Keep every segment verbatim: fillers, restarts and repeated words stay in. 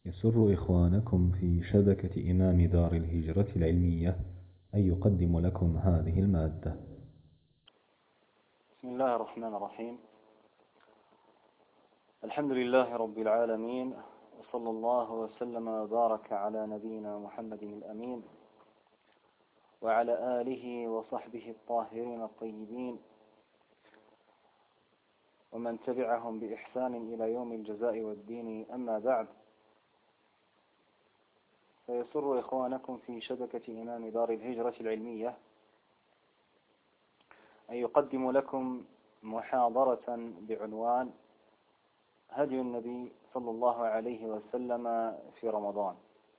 يسر إخوانكم في شبكة إمام دار الهجرة العلمية أن يقدم لكم هذه المادة. بسم الله الرحمن الرحيم. الحمد لله رب العالمين، وصلى الله وسلم وبارك على نبينا محمد الأمين وعلى آله وصحبه الطاهرين الطيبين ومن تبعهم بإحسان إلى يوم الجزاء والدين. أما بعد، فيسر إخوانكم في شبكة إمام دار الهجرة العلمية أن يقدم لكم محاضرة بعنوان هدي النبي صلى الله عليه وسلم في رمضان،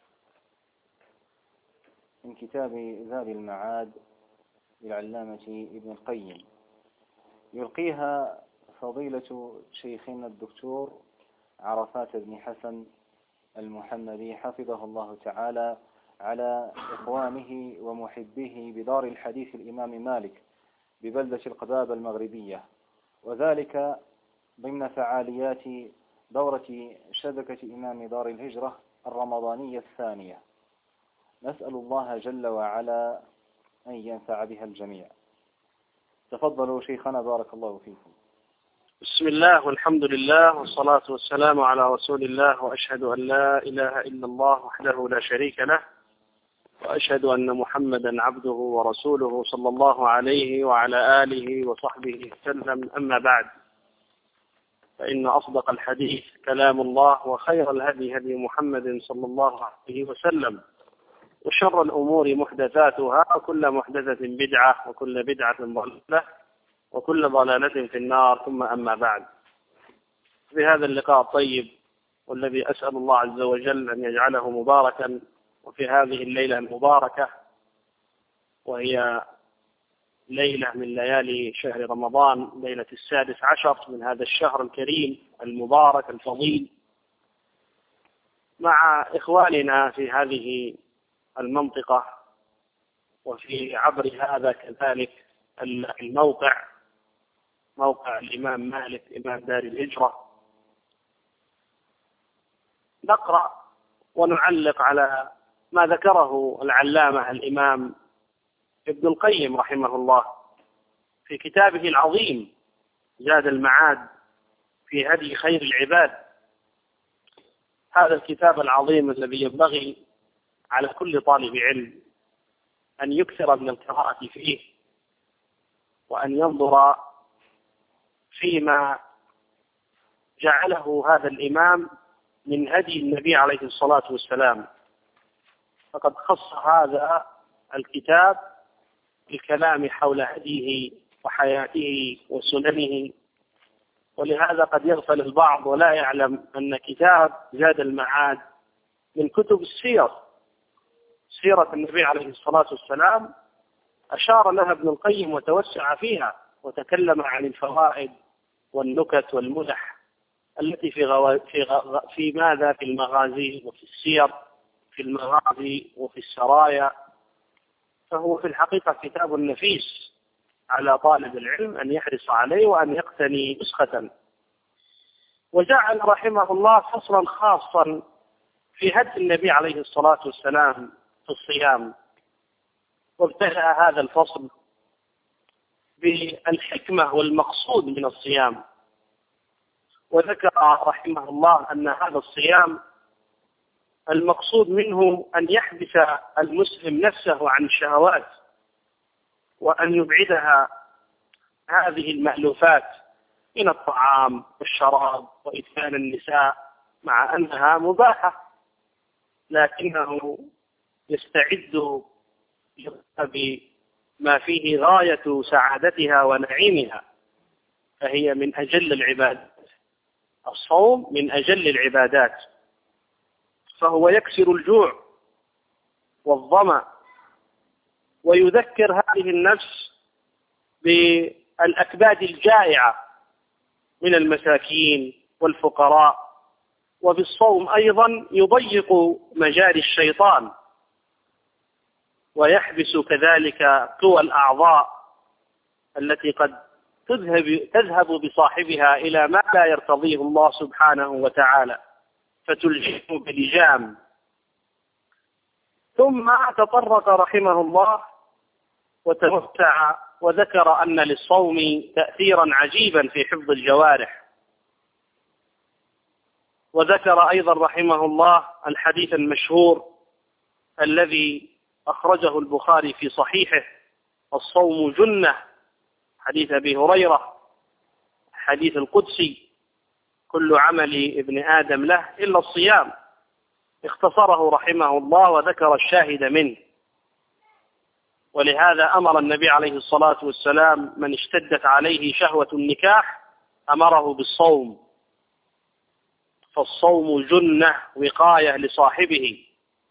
من كتاب زاد المعاد للعلامة ابن القيم، يلقيها فضيلة شيخنا الدكتور عرفات بن حسن المحمدي حفظه الله تعالى على إخوانه ومحبيه بدار الحديث الإمام مالك ببلدة القباب المغربية، وذلك ضمن فعاليات دورة شبكة إمام دار الهجرة الرمضانية الثانية. نسأل الله جل وعلا أن ينفع بها الجميع. تفضلوا شيخنا، بارك الله فيكم. بسم الله والحمد لله والصلاة والسلام على رسول الله، وأشهد أن لا إله إلا الله وحده لا شريك له، وأشهد أن محمدا عبده ورسوله صلى الله عليه وعلى آله وصحبه وسلم. أما بعد، فإن أصدق الحديث كلام الله، وخير الهدي هدي محمد صلى الله عليه وسلم، وشر الأمور محدثاتها، وكل محدثة بدعة، وكل بدعة ضلالة، وكل ضلالة في النار. ثم أما بعد، في هذا اللقاء الطيب والذي أسأل الله عز وجل أن يجعله مباركا، وفي هذه الليلة المباركة، وهي ليلة من ليالي شهر رمضان، ليلة السادس عشر من هذا الشهر الكريم المبارك الفضيل، مع إخواننا في هذه المنطقة وفي عبر هذا كذلك الموقع، موقع الإمام مالك إمام دار الهجرة، نقرأ ونعلق على ما ذكره العلامة الإمام ابن القيم رحمه الله في كتابه العظيم زاد المعاد في هدي خير العباد. هذا الكتاب العظيم الذي ينبغي على كل طالب علم أن يكثر من القراءة فيه، وأن ينظر فيما جعله هذا الإمام من هدي النبي عليه الصلاة والسلام. فقد خص هذا الكتاب بالكلام حول هديه وحياته وسننه، ولهذا قد يغفل البعض ولا يعلم أن كتاب زاد المعاد من كتب السير، سيرة النبي عليه الصلاة والسلام، أشار لها ابن القيم وتوسع فيها، وتكلم عن الفوائد والنكت والمدح التي في غو... في غ... في ماذا في المغازي وفي السير، في المغازي وفي السرايا. فهو في الحقيقة كتاب نفيس على طالب العلم أن يحرص عليه وأن يقتني نسخة. وجعل رحمه الله فصلا خاصا في هدي النبي عليه الصلاة والسلام في الصيام، وابتدأ هذا الفصل بالحكمة والمقصود من الصيام، وذكر رحمه الله أن هذا الصيام المقصود منه أن يحبس المسلم نفسه عن الشهوات، وأن يبعدها هذه المألوفات من الطعام والشراب وإتيان النساء، مع أنها مباحة، لكنه يستعد بما فيه غاية سعادتها ونعيمها، فهي من أجل العبادات. الصوم من أجل العبادات، فهو يكسر الجوع والظمأ، ويذكر هذه النفس بالأكباد الجائعة من المساكين والفقراء. وبالصوم أيضا يضيق مجاري الشيطان، ويحبس كذلك قوى الأعضاء التي قد تذهب, تذهب بصاحبها إلى ما لا يرتضيه الله سبحانه وتعالى. فتلجمه بلجام. ثم تطرق رحمه الله وتوسع وذكر أن للصوم تأثيرا عجيبا في حفظ الجوارح، وذكر أيضا رحمه الله الحديث المشهور الذي أخرجه البخاري في صحيحه: الصوم جنة، حديث أبي هريرة، حديث القدسي: كل عمل ابن آدم له إلا الصيام. اختصره رحمه الله وذكر الشاهد منه. ولهذا أمر النبي عليه الصلاة والسلام من اشتدت عليه شهوة النكاح أمره بالصوم، فالصوم جنة وقاية لصاحبه.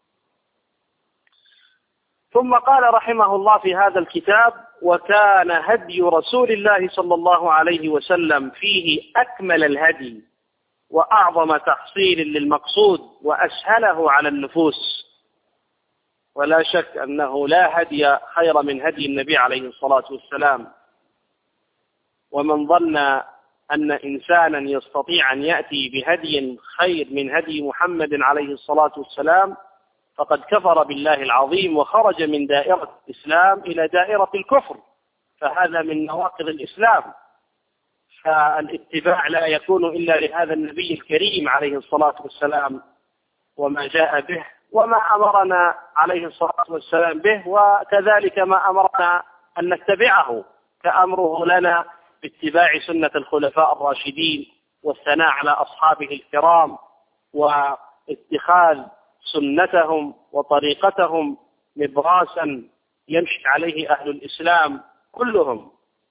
ثم قال رحمه الله في هذا الكتاب: وكان هدي رسول الله صلى الله عليه وسلم فيه أكمل الهدي وأعظم تحصيل للمقصود وأسهله على النفوس. ولا شك أنه لا هدي خير من هدي النبي عليه الصلاة والسلام. ومن ظن أن إنسانا يستطيع أن يأتي بهدي خير من هدي محمد عليه الصلاة والسلام فقد كفر بالله العظيم وخرج من دائرة الإسلام إلى دائرة الكفر، فهذا من نواقض الإسلام. فالاتباع لا يكون إلا لهذا النبي الكريم عليه الصلاة والسلام وما جاء به وما أمرنا عليه الصلاة والسلام به، وكذلك ما أمرنا أن نتبعه، كأمره لنا باتباع سنة الخلفاء الراشدين والثناء على أصحابه الكرام واتخاذ سنتهم وطريقتهم نبراسا يمشي عليه أهل الإسلام كلهم.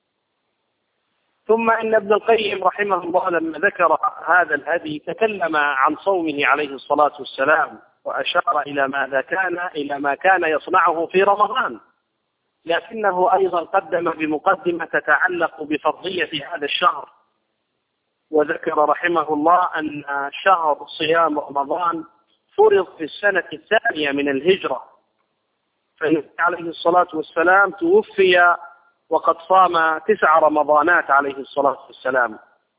ثم إن ابن القيم رحمه الله لما ذكر هذا الهدي تكلم عن صومه عليه الصلاة والسلام وأشار إلى ماذا كان إلى ما كان يصنعه في رمضان، لكنه أيضا قدم بمقدمة تتعلق بفرضية هذا الشهر، وذكر رحمه الله أن شهر صيام رمضان فرض في السنة الثانية من الهجرة، فالنبي عليه الصلاة والسلام توفي وقد صام تسع رمضانات عليه الصلاة والسلام.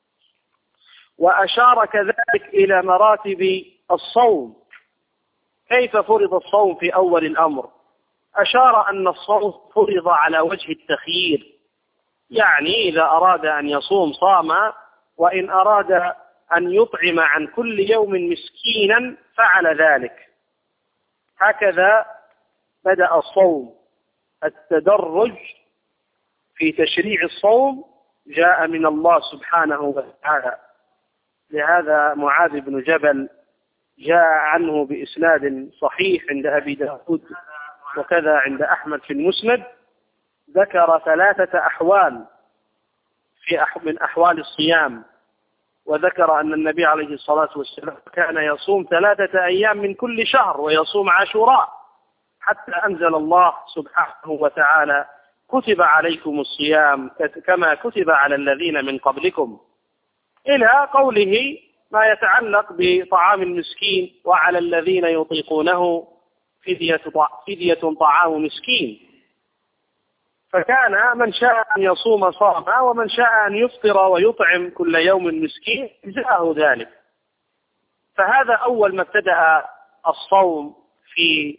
وأشار كذلك إلى مراتب الصوم، كيف فرض الصوم في أول الأمر. أشار أن الصوم فرض على وجه التخيير، يعني إذا أراد أن يصوم صام، وإن أراد أن يطعم عن كل يوم مسكينا فعل ذلك. هكذا بدأ الصوم. التدرج في تشريع الصوم جاء من الله سبحانه وتعالى. لهذا معاذ بن جبل جاء عنه بإسناد صحيح عند أبي داود وكذا عند أحمد في المسند، ذكر ثلاثة أحوال في أح من أحوال الصيام، وذكر أن النبي عليه الصلاة والسلام كان يصوم ثلاثة أيام من كل شهر ويصوم عاشوراء، حتى أنزل الله سبحانه وتعالى: كتب عليكم الصيام كما كتب على الذين من قبلكم، إلى قوله ما يتعلق بطعام المسكين: وعلى الذين يطيقونه فدية طعام مسكين. فكان من شاء أن يصوم صام، ومن شاء أن يفطر ويطعم كل يوم مسكين جاءه ذلك. فهذا أول ما ابتدأ الصوم في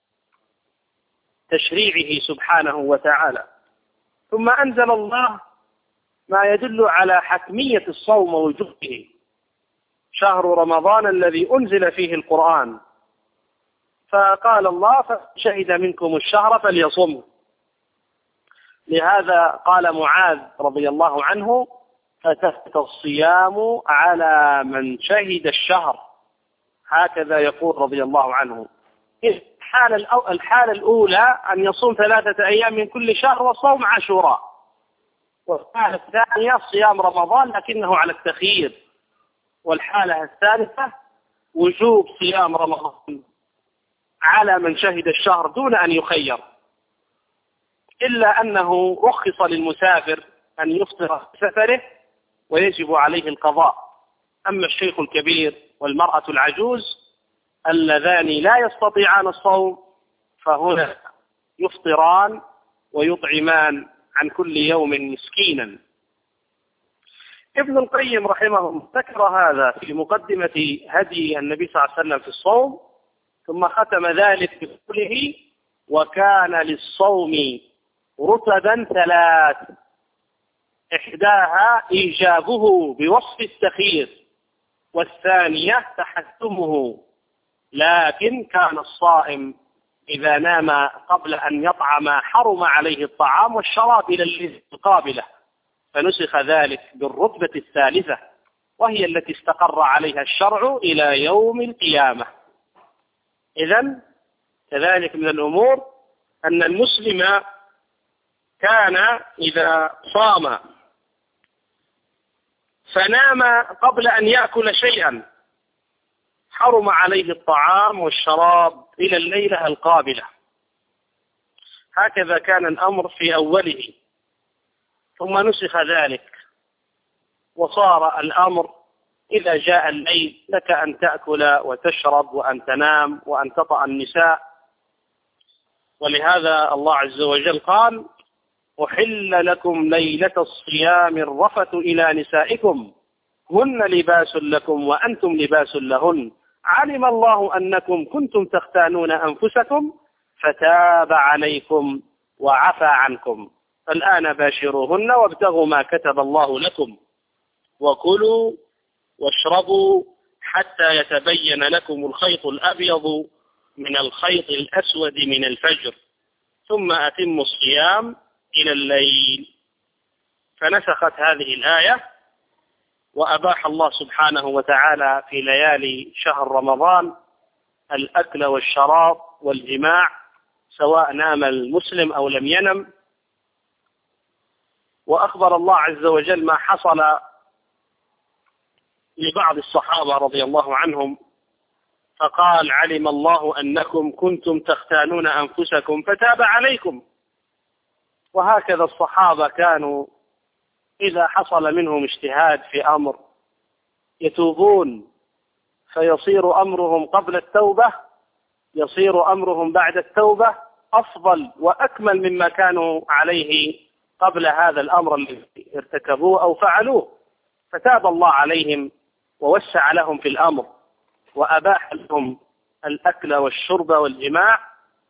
تشريعه سبحانه وتعالى. ثم أنزل الله ما يدل على حتمية الصوم ووجوبه: شهر رمضان الذي أنزل فيه القرآن. فقال الله: فشهد منكم الشهر فليصمه. لهذا قال معاذ رضي الله عنه: فتثبت الصيام على من شهد الشهر. هكذا يقول رضي الله عنه. الحالة الأولى أن يصوم ثلاثة أيام من كل شهر وصوم عاشوراء، والحالة الثانية صيام رمضان لكنه على التخيير، والحالة الثالثة وجوب صيام رمضان على من شهد الشهر دون أن يخير، إلا أنه رخص للمسافر أن يفطر في سفره ويجب عليه القضاء. أما الشيخ الكبير والمرأة العجوز اللذان لا يستطيعان الصوم فهنا يفطران ويطعمان عن كل يوم مسكينا. ابن القيم رحمه الله ذكر هذا في مقدمة هدي النبي صلى الله عليه وسلم في الصوم، ثم ختم ذلك بقوله: وكان للصوم رتبا ثلاث، إحداها إيجابه بوصف التخيير، والثانية تحتمه، لكن كان الصائم إذا نام قبل أن يطعم حرم عليه الطعام والشراب إلى الليلة القابلة، فنسخ ذلك بالرتبة الثالثة، وهي التي استقر عليها الشرع إلى يوم القيامة. إذن كذلك من الأمور أن المسلم كان إذا صام فنام قبل أن يأكل شيئا حرم عليه الطعام والشراب إلى الليلة القابلة. هكذا كان الأمر في أوله، ثم نسخ ذلك وصار الأمر إذا جاء الليل لك أن تأكل وتشرب وأن تنام وأن تطأ النساء. ولهذا الله عز وجل قال: أحل لكم ليلة الصيام الرفث إلى نسائكم هن لباس لكم وأنتم لباس لهن علم الله أنكم كنتم تختانون أنفسكم فتاب عليكم وعفى عنكم فالآن باشروهن وابتغوا ما كتب الله لكم وكلوا واشربوا حتى يتبين لكم الخيط الأبيض من الخيط الأسود من الفجر ثم أتموا الصيام إلى الليل. فنسخت هذه الآية، وأباح الله سبحانه وتعالى في ليالي شهر رمضان الأكل والشراب والجماع سواء نام المسلم أو لم ينم. وأخبر الله عز وجل ما حصل لبعض الصحابة رضي الله عنهم، فقال: علم الله أنكم كنتم تختانون أنفسكم فتاب عليكم. وهكذا الصحابة كانوا إذا حصل منهم اجتهاد في أمر يتوبون فيصير أمرهم قبل التوبة، يصير أمرهم بعد التوبة أفضل وأكمل مما كانوا عليه قبل هذا الأمر الذي ارتكبوه أو فعلوه، فتاب الله عليهم ووسع لهم في الأمر وأباح لهم الأكل والشرب والجماع،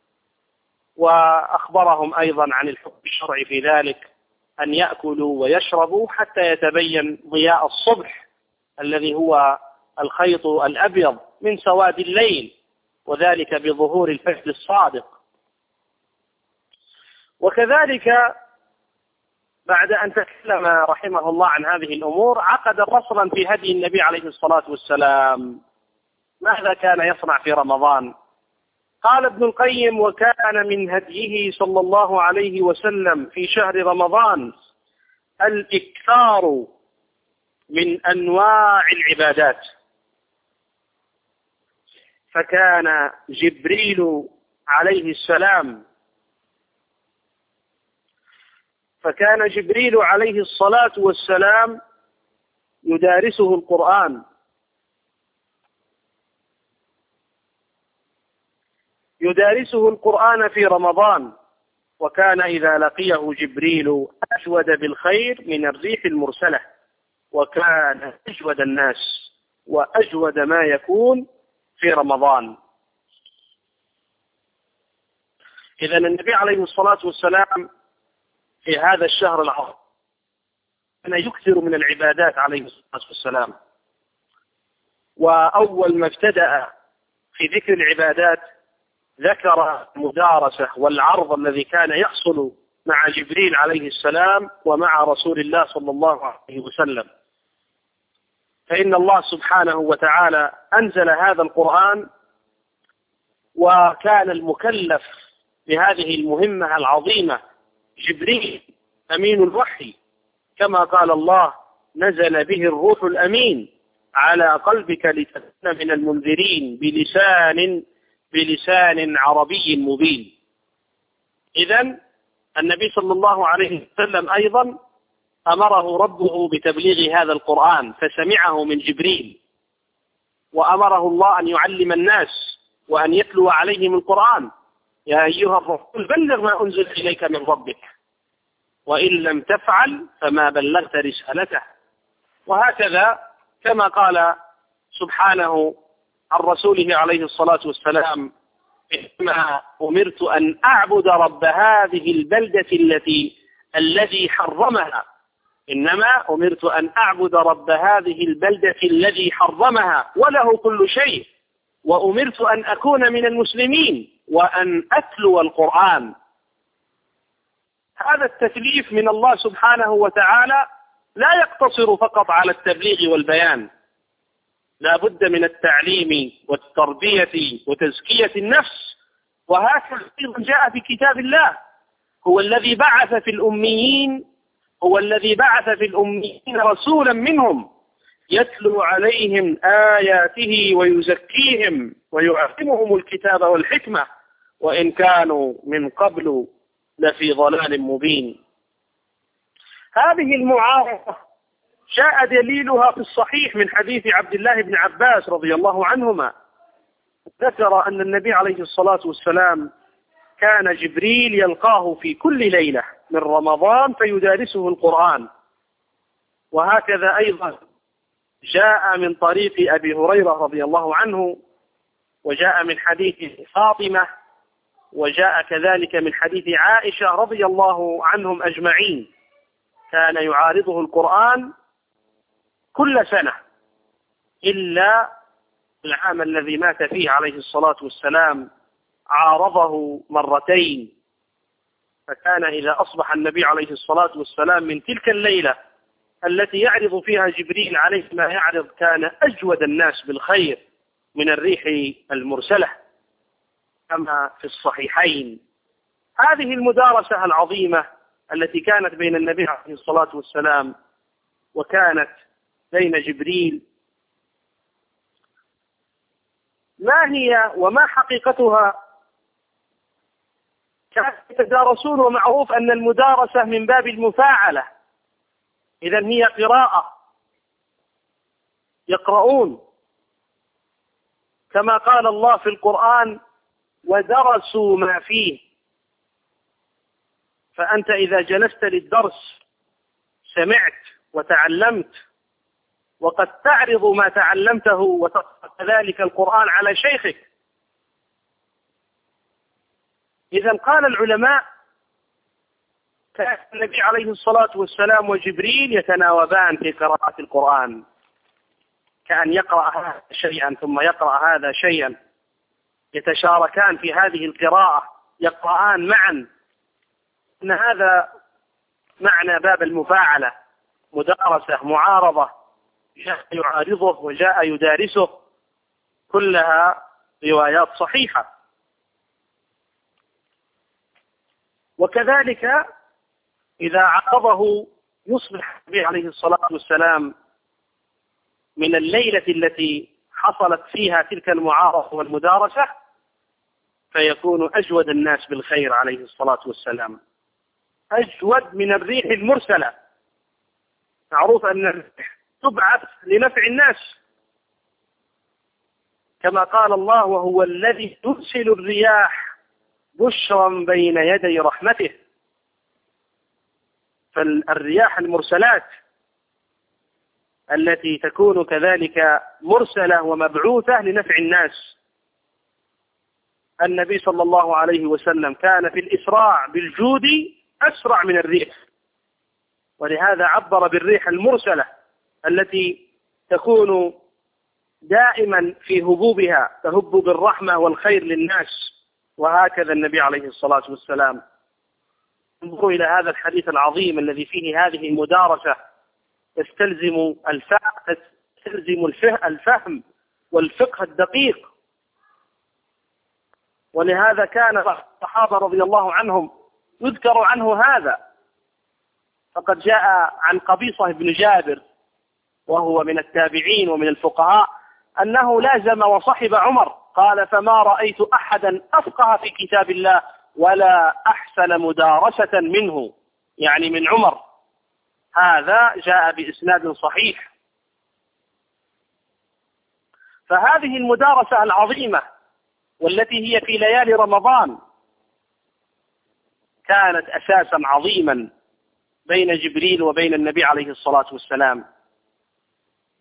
وأخبرهم أيضا عن الحكم الشرعي في ذلك أن يأكلوا ويشربوا حتى يتبين ضياء الصبح الذي هو الخيط الأبيض من سواد الليل، وذلك بظهور الفجر الصادق. وكذلك بعد أن تكلم رحمه الله عن هذه الأمور عقد فصلا في هدي النبي عليه الصلاة والسلام ماذا كان يصنع في رمضان. قال ابن القيم: وكان من هديه صلى الله عليه وسلم في شهر رمضان الإكثار من أنواع العبادات، فكان جبريل عليه السلام فكان جبريل عليه الصلاة والسلام يدارسه القرآن، يدارسه القرآن في رمضان، وكان إذا لقيه جبريل أجود بالخير من الريح المرسلة، وكان أجود الناس وأجود ما يكون في رمضان. إذن النبي عليه الصلاة والسلام في هذا الشهر العظيم كان يكثر من العبادات عليه الصلاة والسلام. وأول ما ابتدأ في ذكر العبادات ذكر المدارسة والعرض الذي كان يحصل مع جبريل عليه السلام ومع رسول الله صلى الله عليه وسلم. فإن الله سبحانه وتعالى أنزل هذا القرآن، وكان المكلف بهذه المهمة العظيمة جبريل أمين الوحي، كما قال الله: نزل به الروح الأمين على قلبك لتكون من المنذرين بلسان بلسان عربي مبين. إذن النبي صلى الله عليه وسلم أيضا أمره ربه بتبليغ هذا القرآن فسمعه من جبريل، وأمره الله أن يعلم الناس وأن يتلو عليهم القرآن: يا أيها الرسول بلغ ما أنزل إليك من ربك وإن لم تفعل فما بلغت رسالته وهكذا كما قال سبحانه عن رسوله عليه الصلاة والسلام: إنما أمرت أن أعبد رب هذه البلدة التي الذي حرمها إنما أمرت أن أعبد رب هذه البلدة الذي حرمها وله كل شيء، وأمرت أن أكون من المسلمين وأن أتلو القرآن. هذا التكليف من الله سبحانه وتعالى لا يقتصر فقط على التبليغ والبيان، لا بد من التعليم والتربية وتزكية النفس. وهكذا أيضا جاء في كتاب الله: هو الذي بعث في الأميين هو الذي بعث في الأميين رسولا منهم يتلو عليهم آياته ويزكيهم ويعلمهم الكتاب والحكمة وإن كانوا من قبل لفي ضلال مبين. هذه المعارضة جاء دليلها في الصحيح من حديث عبد الله بن عباس رضي الله عنهما، ذكر أن النبي عليه الصلاة والسلام كان جبريل يلقاه في كل ليلة من رمضان فيدارسه القرآن. وهكذا أيضا جاء من طريق أبي هريرة رضي الله عنه، وجاء من حديث فاطمة، وجاء كذلك من حديث عائشة رضي الله عنهم أجمعين، كان يعارضه القرآن كل سنة إلا العام الذي مات فيه عليه الصلاة والسلام عارضه مرتين. فكان إذا أصبح النبي عليه الصلاة والسلام من تلك الليلة التي يعرض فيها جبريل عليه ما يعرض، كان أجود الناس بالخير من الريح المرسلة كما في الصحيحين. هذه المدارسة العظيمة التي كانت بين النبي عليه الصلاة والسلام وكانت بين جبريل، ما هي وما حقيقتها؟ كانوا يتدارسون، ومعروف أن المدارسة من باب المفاعلة، إذن هي قراءة، يقرؤون كما قال الله في القرآن: ودرسوا ما فيه. فأنت إذا جلست للدرس سمعت وتعلمت، وقد تعرض ما تعلمته وتقرأ كذلك القرآن على شيخك. إذا قال العلماء: كان النبي عليه الصلاة والسلام وجبريل يتناوبان في قراءة القرآن، كأن يقرأ هذا شيئا ثم يقرأ هذا شيئا، يتشاركان في هذه القراءة، يقرآن معا. إن هذا معنى باب المفاعلة، مدارسة، معارضة، جاء يعارضه وجاء يدارسه، كلها روايات صحيحة. وكذلك إذا عرضه يصبح النبي عليه الصلاة والسلام من الليلة التي حصلت فيها تلك المعارضة والمدارسة فيكون أجود الناس بالخير عليه الصلاة والسلام، أجود من الريح المرسلة. معروف أن الريح تبعث لنفع الناس، كما قال الله: وهو الذي يرسل الرياح بشرا بين يدي رحمته. فالرياح المرسلات التي تكون كذلك مرسلة ومبعوثة لنفع الناس. النبي صلى الله عليه وسلم كان في الإسراع بالجود أسرع من الريح، ولهذا عبر بالريح المرسلة التي تكون دائما في هبوبها، تهب بالرحمة والخير للناس. وهكذا النبي عليه الصلاة والسلام. انظروا إلى هذا الحديث العظيم الذي فيه هذه المدارسة تستلزم الفهم تستلزم الفهم والفقه الدقيق. ولهذا كان الصحابة رضي الله عنهم يذكر عنه هذا. فقد جاء عن قبيصة بن جابر وهو من التابعين ومن الفقهاء أنه لازم وصحب عمر، قال: فما رأيت أحدا أفقه في كتاب الله ولا أحسن مدارسة منه، يعني من عمر. هذا جاء بإسناد صحيح. فهذه المدارسة العظيمة والتي هي في ليالي رمضان كانت أساسا عظيما بين جبريل وبين النبي عليه الصلاة والسلام.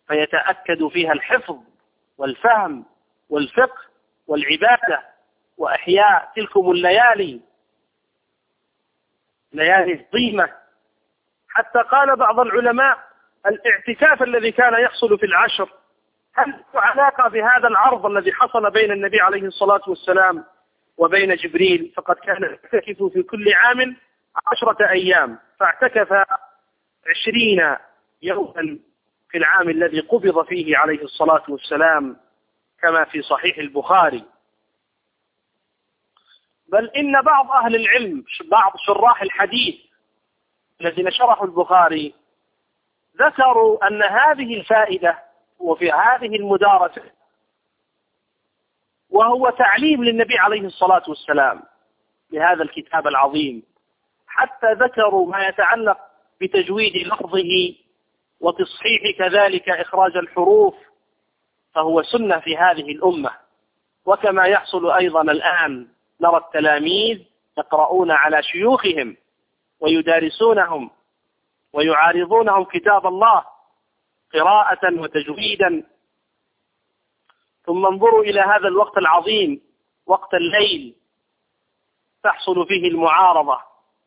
فيتأكد فيها الحفظ والفهم والفقه والعبادة وإحياء تلكم الليالي، ليالي الظيمة. حتى قال بعض العلماء الاعتكاف الذي كان يحصل في العشر هل له علاقة بهذا العرض الذي حصل بين النبي عليه الصلاة والسلام وبين جبريل؟ فقد كان يعتكف في كل عام عشرة أيام، فاعتكف عشرين يوما في العام الذي قبض فيه عليه الصلاة والسلام كما في صحيح البخاري. بل إن بعض أهل العلم، بعض شراح الحديث الذين شرحوا البخاري، ذكروا أن هذه الفائدة وفي هذه المدارسة وهو تعليم للنبي عليه الصلاة والسلام بهذا الكتاب العظيم، حتى ذكروا ما يتعلق بتجويد لفظه وتصحيح كذلك إخراج الحروف، فهو سنة في هذه الأمة. وكما يحصل أيضا الآن نرى التلاميذ يقرؤون على شيوخهم ويدارسونهم ويعارضونهم كتاب الله قراءة وتجويدا. ثم انظروا إلى هذا الوقت العظيم، وقت الليل، تحصل فيه المعارضة،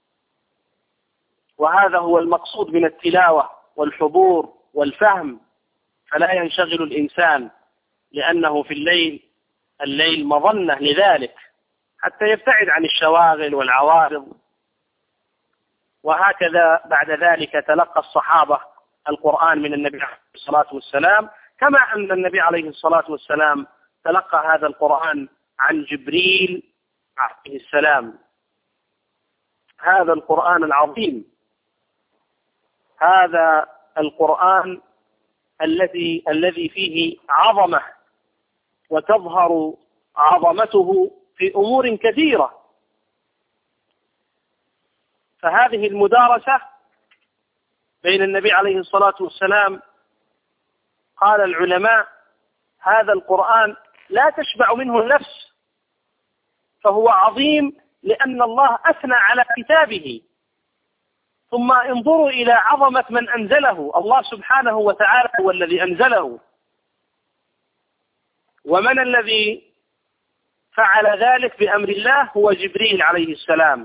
وهذا هو المقصود من التلاوة والحضور والفهم. فلا ينشغل الإنسان، لأنه في الليل الليل مظنة لذلك، حتى يبتعد عن الشواغل والعوارض. وهكذا بعد ذلك تلقى الصحابة القرآن من النبي عليه الصلاة والسلام، كما أن النبي عليه الصلاة والسلام تلقى هذا القرآن عن جبريل عليه السلام. هذا القرآن العظيم، هذا القرآن الذي الذي فيه عظمة، وتظهر عظمته في أمور كثيرة. فهذه المدارسة بين النبي عليه الصلاة والسلام، قال العلماء هذا القرآن لا تشبع منه النفس، فهو عظيم لأن الله أثنى على كتابه. ثم انظروا إلى عظمة من أنزله، الله سبحانه وتعالى هو الذي أنزله. ومن الذي فعل ذلك بأمر الله؟ هو جبريل عليه السلام.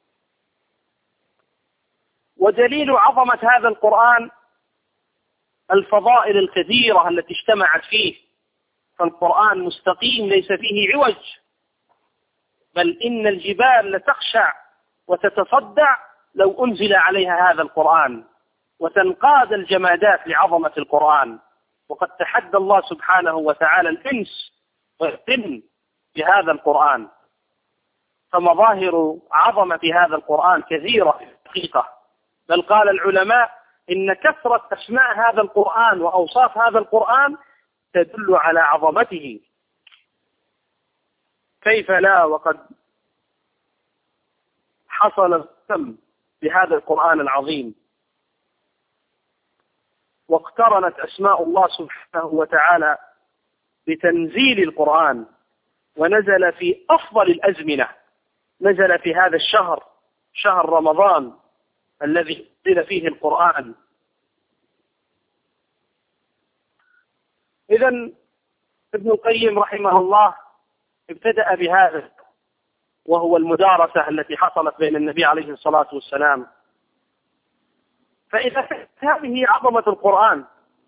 ودليل عظمة هذا القرآن الفضائل الكثيرة التي اجتمعت فيه، فالقرآن مستقيم ليس فيه عوج، بل إن الجبال لتخشع وتتصدع لو أنزل عليها هذا القرآن، وتنقاد الجمادات لعظمة القرآن. وقد تحدى الله سبحانه وتعالى الإنس والجن بهذا القرآن. فمظاهر عظمة هذا القرآن كثيرة في الحقيقة، بل قال العلماء إن كثرة أسماء هذا القرآن وأوصاف هذا القرآن تدل على عظمته. كيف لا وقد حصل السم بهذا القرآن العظيم، واقترنت أسماء الله سبحانه وتعالى بتنزيل القرآن، ونزل في أفضل الأزمنة، نزل في هذا الشهر، شهر رمضان الذي نزل فيه القرآن. إذن ابن القيم رحمه الله ابتدأ بهذا، وهو المدارسة التي حصلت بين النبي عليه الصلاة والسلام. فإذا كانت هذه عظمة القرآن،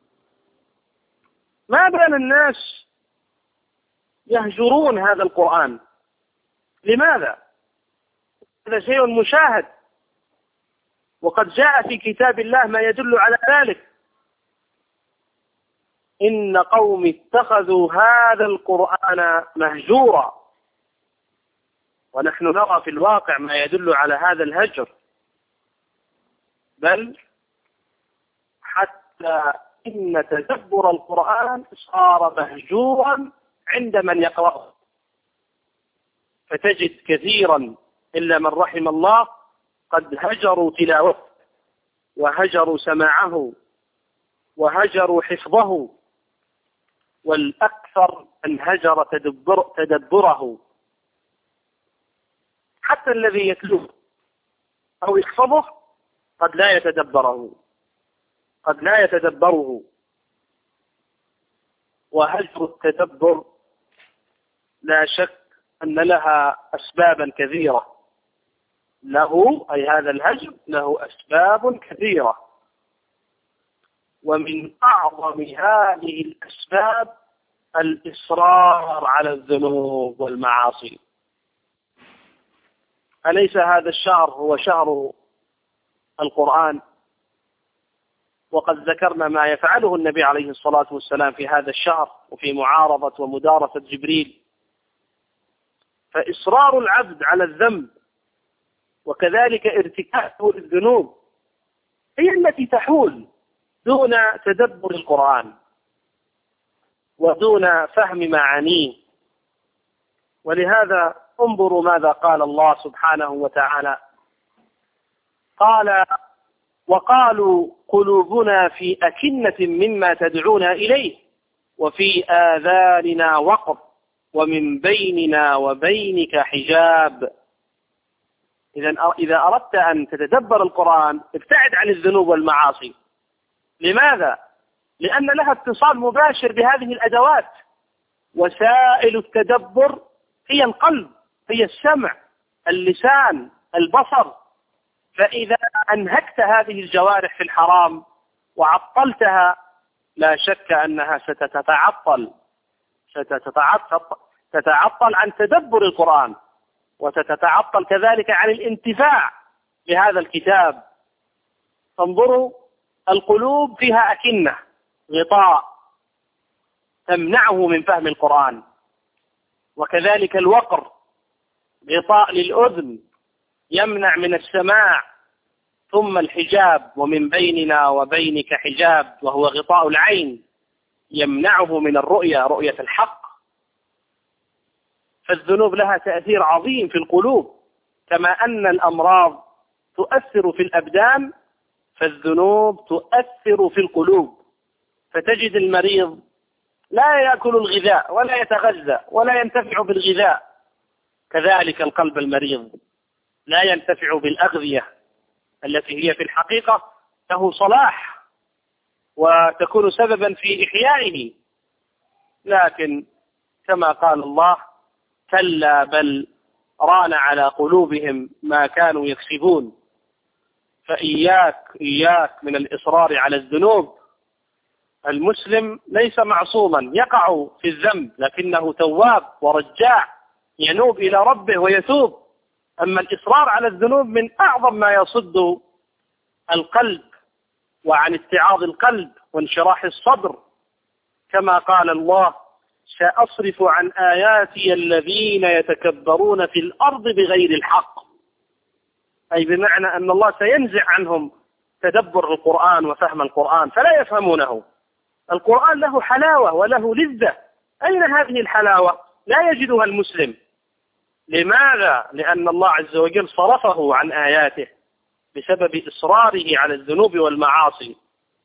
ما بال الناس يهجرون هذا القرآن؟ لماذا؟ هذا شيء مشاهد، وقد جاء في كتاب الله ما يدل على ذلك. إن قوم اتخذوا هذا القرآن مهجورا. ونحن نرى في الواقع ما يدل على هذا الهجر، بل حتى إن تدبر القرآن صار مهجورا عند من يقرأه. فتجد كثيرا إلا من رحم الله قد هجروا تلاوته، وهجروا سماعه، وهجروا حفظه، والأكثر أن هجر تدبر تدبره. حتى الذي يتلوه أو يحفظه قد لا يتدبره قد لا يتدبره وهجر التدبر لا شك أن لها أسبابا كثيرة، له أي هذا الهجر له أسباب كثيرة، ومن أعظم هذه الأسباب الإصرار على الذنوب والمعاصي. أليس هذا الشهر هو شهر القرآن؟ وقد ذكرنا ما يفعله النبي عليه الصلاة والسلام في هذا الشهر وفي معارضة ومدارسة جبريل. فإصرار العبد على الذنب وكذلك ارتكابه للذنوب هي التي تحول دون تدبر القرآن ودون فهم معانيه. ولهذا انظروا ماذا قال الله سبحانه وتعالى، قال: وقالوا قلوبنا في أكنة مما تدعونا إليه وفي آذاننا وقر ومن بيننا وبينك حجاب. إذا أردت أن تتدبر القرآن ابتعد عن الذنوب والمعاصي. لماذا؟ لأن لها اتصال مباشر بهذه الأدوات. وسائل التدبر هي القلب، هي السمع، اللسان، البصر. فإذا أنهكت هذه الجوارح في الحرام وعطلتها لا شك أنها ستتعطل ستتعطل تتعطل عن تدبر القرآن، وتتعطل كذلك عن الانتفاع بهذا الكتاب. فانظروا، القلوب فيها أكنة، غطاء تمنعه من فهم القرآن، وكذلك الوقر، غطاء للأذن يمنع من السماع، ثم الحجاب، ومن بيننا وبينك حجاب، وهو غطاء العين يمنعه من الرؤية، رؤية الحق. فالذنوب لها تأثير عظيم في القلوب، كما أن الأمراض تؤثر في الأبدان فالذنوب تؤثر في القلوب. فتجد المريض لا يأكل الغذاء ولا يتغذى ولا ينتفع بالغذاء، كذلك القلب المريض لا ينتفع بالأغذية التي هي في الحقيقة له صلاح وتكون سببا في إحيائه. لكن كما قال الله: كلا بل ران على قلوبهم ما كانوا يكسبون. فإياك إياك من الإصرار على الذنوب. المسلم ليس معصوما، يقع في الذنب لكنه تواب ورجاع، ينوب إلى ربه ويتوب. أما الإصرار على الذنوب من أعظم ما يصد القلب وعن اتعاظ القلب وانشراح الصدر، كما قال الله: سأصرف عن آياتي الذين يتكبرون في الأرض بغير الحق. أي بمعنى أن الله سينزع عنهم تدبر القرآن وفهم القرآن فلا يفهمونه. القرآن له حلاوة وله لذة، أين هذه الحلاوة؟ لا يجدها المسلم. لماذا؟ لأن الله عز وجل صرفه عن آياته بسبب إصراره على الذنوب والمعاصي.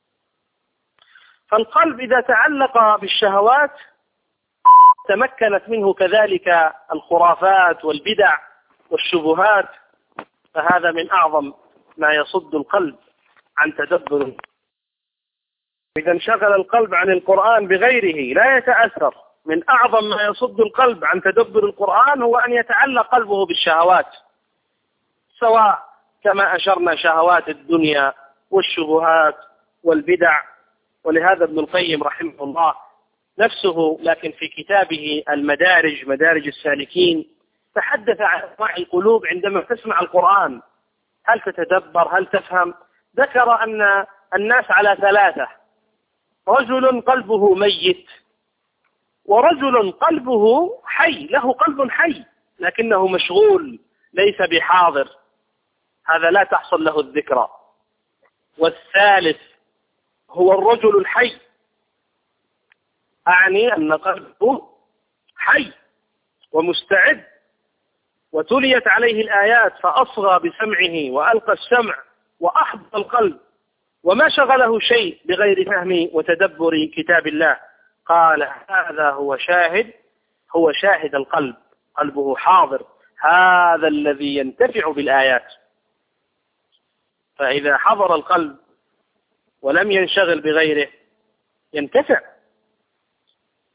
فالقلب إذا تعلق بالشهوات تمكنت منه كذلك الخرافات والبدع والشبهات، فهذا من أعظم ما يصد القلب عن تدبره. إذا انشغل القلب عن القرآن بغيره لا يتأثر. من أعظم ما يصد القلب عن تدبر القرآن هو أن يتعلق قلبه بالشهوات، سواء كما أشرنا شهوات الدنيا والشبهات والبدع. ولهذا ابن القيم رحمه الله نفسه لكن في كتابه المدارج، مدارج السالكين، تحدث عن أنواع القلوب عندما تسمع القرآن. هل تتدبر؟ هل تفهم؟ ذكر أن الناس على ثلاثة: رجل قلبه ميت، ورجل قلبه حي، له قلب حي لكنه مشغول ليس بحاضر، هذا لا تحصل له الذكرى. والثالث هو الرجل الحي، أعني أن قلبه حي ومستعد وتليت عليه الآيات فأصغى بسمعه وألقى السمع وأحضر القلب وما شغله شيء بغير فهم وتدبر كتاب الله. قال: هذا هو شاهد هو شاهد القلب، قلبه حاضر، هذا الذي ينتفع بالآيات. فإذا حضر القلب ولم ينشغل بغيره ينتفع.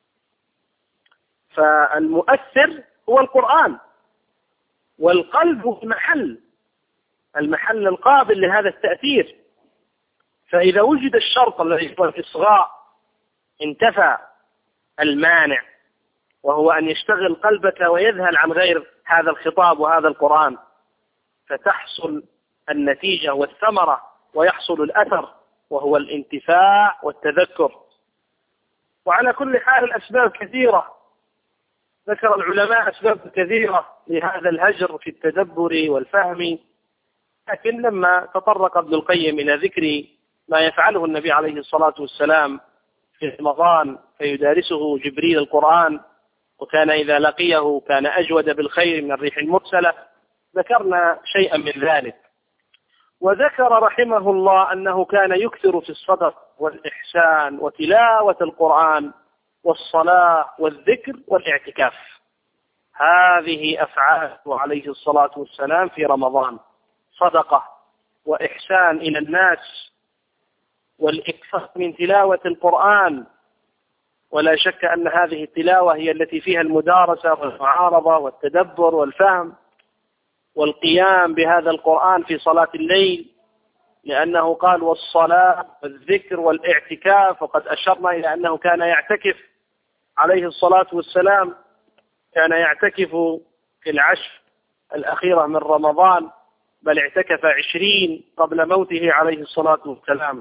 فالمؤثر هو القرآن، والقلب هو المحل المحل القابل لهذا التأثير. فإذا وجد الشرط الذي هو الإصغاء انتفى المانع، وهو أن يشتغل قلبك ويذهل عن غير هذا الخطاب وهذا القرآن، فتحصل النتيجة والثمرة ويحصل الأثر، وهو الانتفاع والتذكر. وعلى كل حال الأسباب كثيرة، ذكر العلماء أسباب كثيرة لهذا الهجر في التدبر والفهم، لكن لما تطرق ابن القيم إلى ذكر ما يفعله النبي عليه الصلاة والسلام في رمضان فيدارسه جبريل القرآن، وكان إذا لقيه كان أجود بالخير من الريح المرسلة، ذكرنا شيئا من ذلك. وذكر رحمه الله أنه كان يكثر في الصدق والإحسان وتلاوة القرآن والصلاة والذكر والاعتكاف. هذه أفعاله عليه الصلاة والسلام في رمضان: صدقة وإحسان إلى الناس والإكثار من تلاوة القرآن. ولا شك أن هذه التلاوة هي التي فيها المدارسة والمعارضة والتدبر والفهم والقيام بهذا القرآن في صلاة الليل، لأنه قال والصلاة والذكر والاعتكاف. وقد أشرنا إلى أنه كان يعتكف عليه الصلاة والسلام، كان يعتكف في العشر الأخيرة من رمضان، بل اعتكف عشرين قبل موته عليه الصلاة والسلام.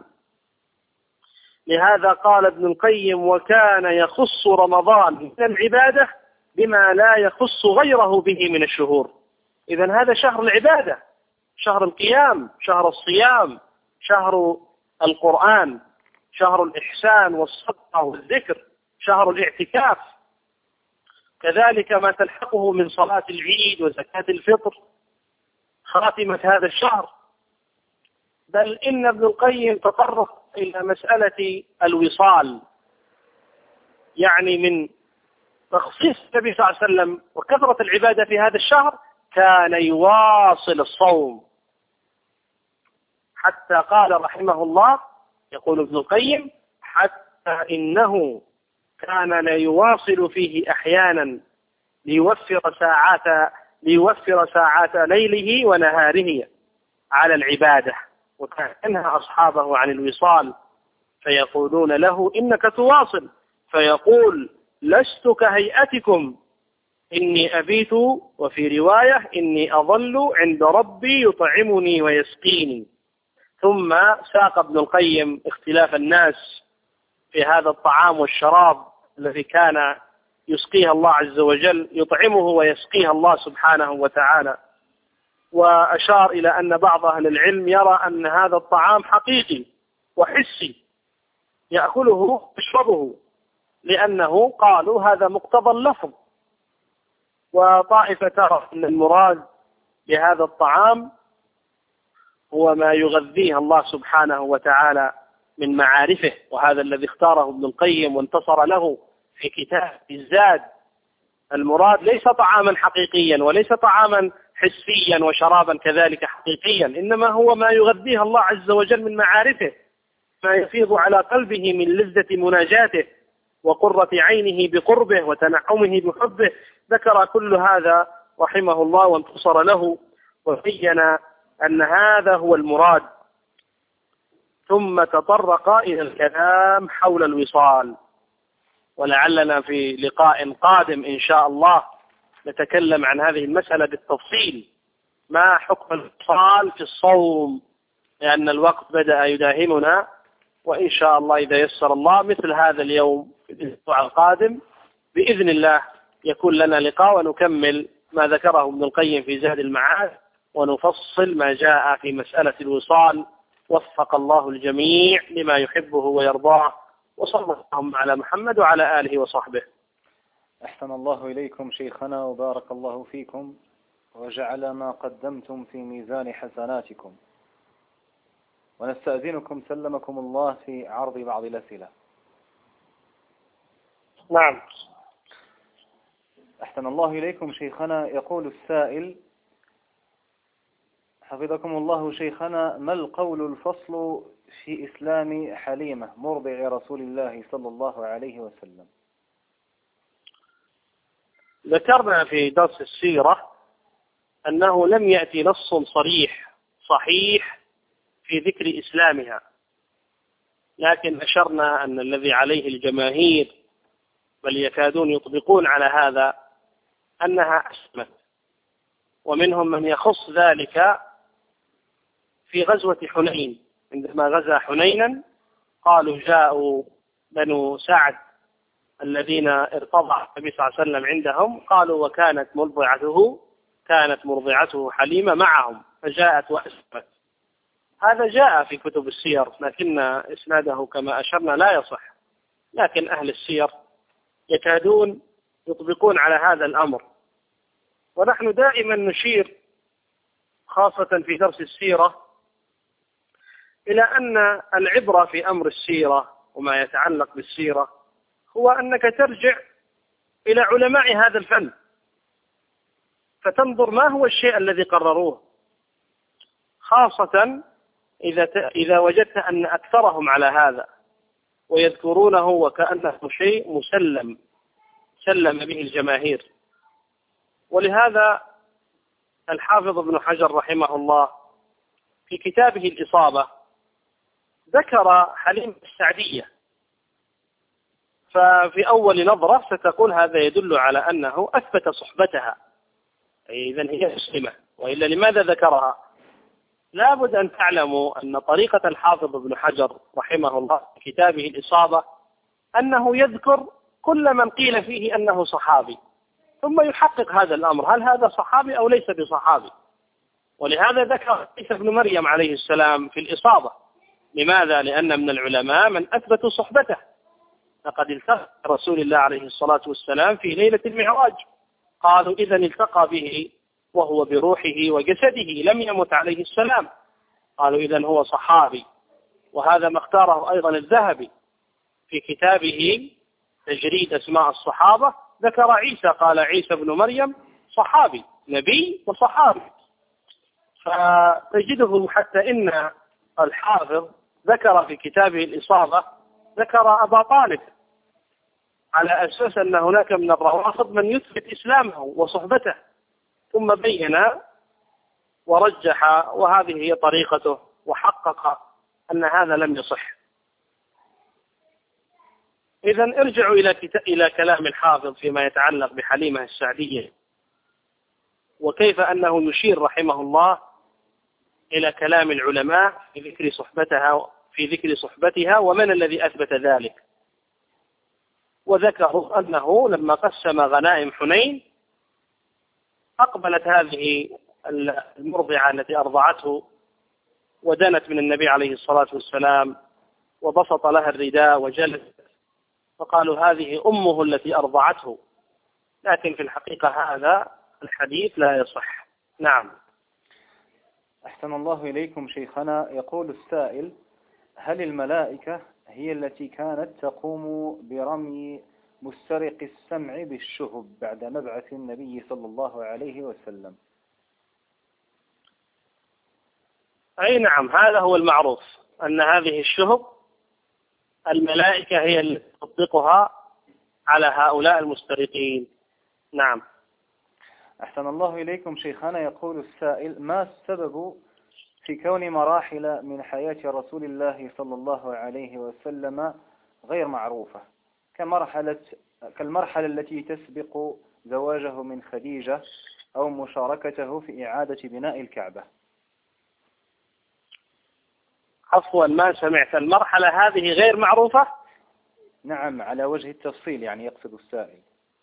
لهذا قال ابن القيم: وكان يخص رمضان من العبادة بما لا يخص غيره به من الشهور. إذن هذا شهر العبادة، شهر القيام، شهر الصيام، شهر القرآن، شهر الإحسان والصدقة والذكر، شهر الاعتكاف. كذلك ما تلحقه من صلاة العيد وزكاة الفطر، خاتمة هذا الشهر. بل إن ابن القيم تطرق إلى مسألة الوصال، يعني من تخصيص النبي صلى الله عليه وسلم وكثرة العبادة في هذا الشهر كان يواصل الصوم، حتى قال رحمه الله، يقول ابن القيم: حتى إنه كان لا يواصل فيه أحيانا ليوفر ساعات ليوفر ساعات ليله ونهاره على العبادة، وكان ينهى أصحابه عن الوصال فيقولون له: إنك تواصل، فيقول: لست كهيئتكم إني أبيت، وفي رواية: إني أظل عند ربي يطعمني ويسقيني. ثم ساق ابن القيم اختلاف الناس في هذا الطعام والشراب الذي كان يسقيها الله عز وجل، يطعمه ويسقيها الله سبحانه وتعالى. وأشار إلى أن بعض أهل العلم يرى أن هذا الطعام حقيقي وحسي، يأكله يشربه، لأنه قالوا هذا مقتضى اللفظ. وطائفة ترى أن المراد بهذا الطعام هو ما يغذيه الله سبحانه وتعالى من معارفه، وهذا الذي اختاره ابن القيم وانتصر له في كتاب الزاد. المراد ليس طعاما حقيقيا وليس طعاما حسيا وشرابا كذلك حقيقيا، إنما هو ما يغذيه الله عز وجل من معارفه، ما يفيض على قلبه من لذة مناجاته وقرة عينه بقربه وتنعمه بحبه. ذكر كل هذا رحمه الله وانتصر له وبين أن هذا هو المراد. ثم تطرق إلى الكلام حول الوصال، ولعلنا في لقاء قادم إن شاء الله نتكلم عن هذه المسألة بالتفصيل، ما حكم الوصال في الصوم، لأن الوقت بدأ يداهمنا. وإن شاء الله إذا يسر الله مثل هذا اليوم في الأسبوع القادم بإذن الله يكون لنا لقاء ونكمل ما ذكره ابن القيم في زاد المعاد، ونفصل ما جاء في مسألة الوصال. وفق الله الجميع لما يحبه ويرضاه، وصلى الله على محمد وعلى آله وصحبه. أحسن الله إليكم شيخنا وبارك الله فيكم، وجعل ما قدمتم في ميزان حسناتكم. ونستأذنكم سلمكم الله في عرض بعض الأسئلة. نعم. أحسن الله إليكم شيخنا. يقول السائل حفظكم الله شيخنا: ما القول الفصل في إسلام حليمة مرضع رسول الله صلى الله عليه وسلم؟ ذكرنا في درس السيرة أنه لم يأتي نص صريح صحيح في ذكر إسلامها، لكن أشرنا أن الذي عليه الجماهير بل يكادون يطبقون على هذا أنها أسلمت، ومنهم من يخص ذلك في غزوة حنين. عندما غزا حنينا قالوا جاءوا بنو سعد الذين ارتضع النبي صلى الله عليه وسلم عندهم، قالوا وكانت مرضعته كانت مرضعته حليمة معهم فجاءت وأسلمت. هذا جاء في كتب السير، لكن إسناده كما أشرنا لا يصح، لكن أهل السير يكادون يطبقون على هذا الأمر. ونحن دائما نشير خاصة في درس السيرة إلى أن العبرة في أمر السيرة وما يتعلق بالسيرة هو أنك ترجع إلى علماء هذا الفن فتنظر ما هو الشيء الذي قرروه، خاصة إذا إذا وجدت أن أكثرهم على هذا ويذكرونه وكأنه شيء مسلم سلم به الجماهير. ولهذا الحافظ ابن حجر رحمه الله في كتابه الإصابة ذكر حليمة السعدية، ففي أول نظرة ستقول هذا يدل على أنه أثبت صحبتها، إذن هي مسلمة، وإلا لماذا ذكرها؟ لا بد أن تعلموا أن طريقة الحافظ ابن حجر رحمه الله في كتابه الإصابة أنه يذكر كل من قيل فيه أنه صحابي ثم يحقق هذا الأمر، هل هذا صحابي أو ليس بصحابي. ولهذا ذكر عيسى بن مريم عليه السلام في الإصابة. لماذا؟ لأن من العلماء من أثبتوا صحبته، لقد التقى رسول الله عليه الصلاة والسلام في ليلة المعراج، قالوا إذن التقى به وهو بروحه وجسده لم يمت عليه السلام، قالوا إذن هو صحابي. وهذا ما اختاره أيضا الذهبي في كتابه تجريد أسماء الصحابة، ذكر عيسى قال عيسى بن مريم صحابي، نبي وصحابي. فتجده حتى إن الحافظ ذكر في كتابه الإصابة ذكر أبا طالب على أساس أن هناك من الروافض من يثبت إسلامه وصحبته، ثم بين ورجح وهذه هي طريقته وحقق أن هذا لم يصح. إذن ارجعوا إلى إلى كلام الحافظ فيما يتعلق بحليمة السعدية، وكيف أنه يشير رحمه الله إلى كلام العلماء في ذكر صحبتها في ذكر صحبتها ومن الذي أثبت ذلك. وذكروا أنه لما قسم غنائم حنين أقبلت هذه المرضعة التي أرضعته ودنت من النبي عليه الصلاة والسلام وبسط لها الرداء وجلست، فقالوا هذه أمه التي أرضعته، لكن في الحقيقة هذا الحديث لا يصح. نعم. أحسن الله إليكم شيخنا. يقول السائل: هل الملائكة هي التي كانت تقوم برمي مسترق السمع بالشهب بعد مبعث النبي صلى الله عليه وسلم؟ أي نعم، هذا هو المعروف، أن هذه الشهب الملائكة هي التي تطلقها على هؤلاء المسترقين. نعم. أحسن الله إليكم شيخنا. يقول السائل: ما السبب في كون مراحل من حياة رسول الله صلى الله عليه وسلم غير معروفة كمرحلة كالمرحلة التي تسبق زواجه من خديجة أو مشاركته في إعادة بناء الكعبة؟ عفوا، ما سمعت. المرحلة هذه غير معروفة؟ نعم، على وجه التفصيل يعني يقصد السائل.